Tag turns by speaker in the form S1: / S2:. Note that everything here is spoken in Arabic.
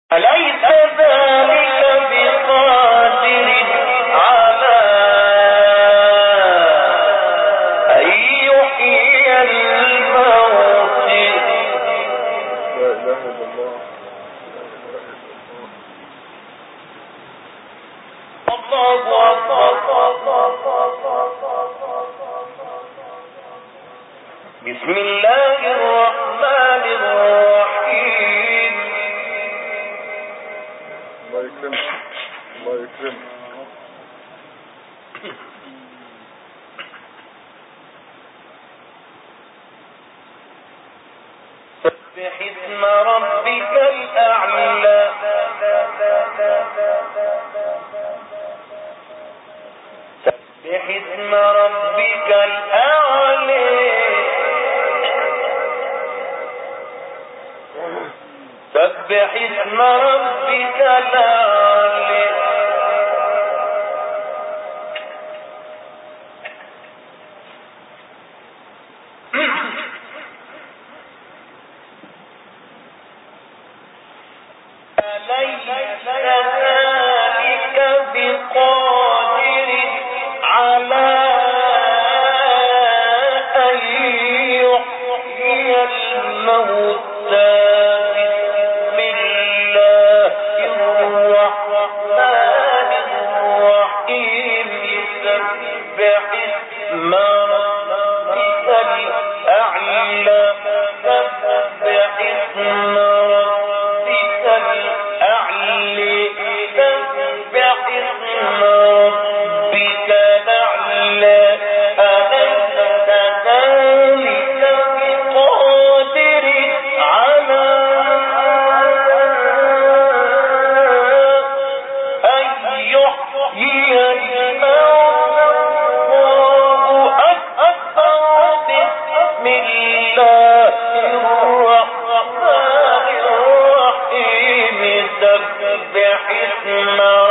S1: أليس ذلك بقادر على أن يحيي الموت. لا إله إلا الله. بسم الله الرحمن الرحيم. الله يكرمك الله يكرمك. سبح اسم ربك الأعلى. سبح اسم ربك الأعلى. سبح اسم ربك الأعلى. أليس ذلك بقادر على أن يحيي الموتى. بسم الله الرحمن الرحيم. سبح اسم ربك الأعلى. سبح اسم ربك الأعلى. سبح اسم ربك الأعلى. أليس ذلك بقادر على أن يحيي الموتى. الله أكبر. بسم الله الرحمن الرحيم. سبح اسم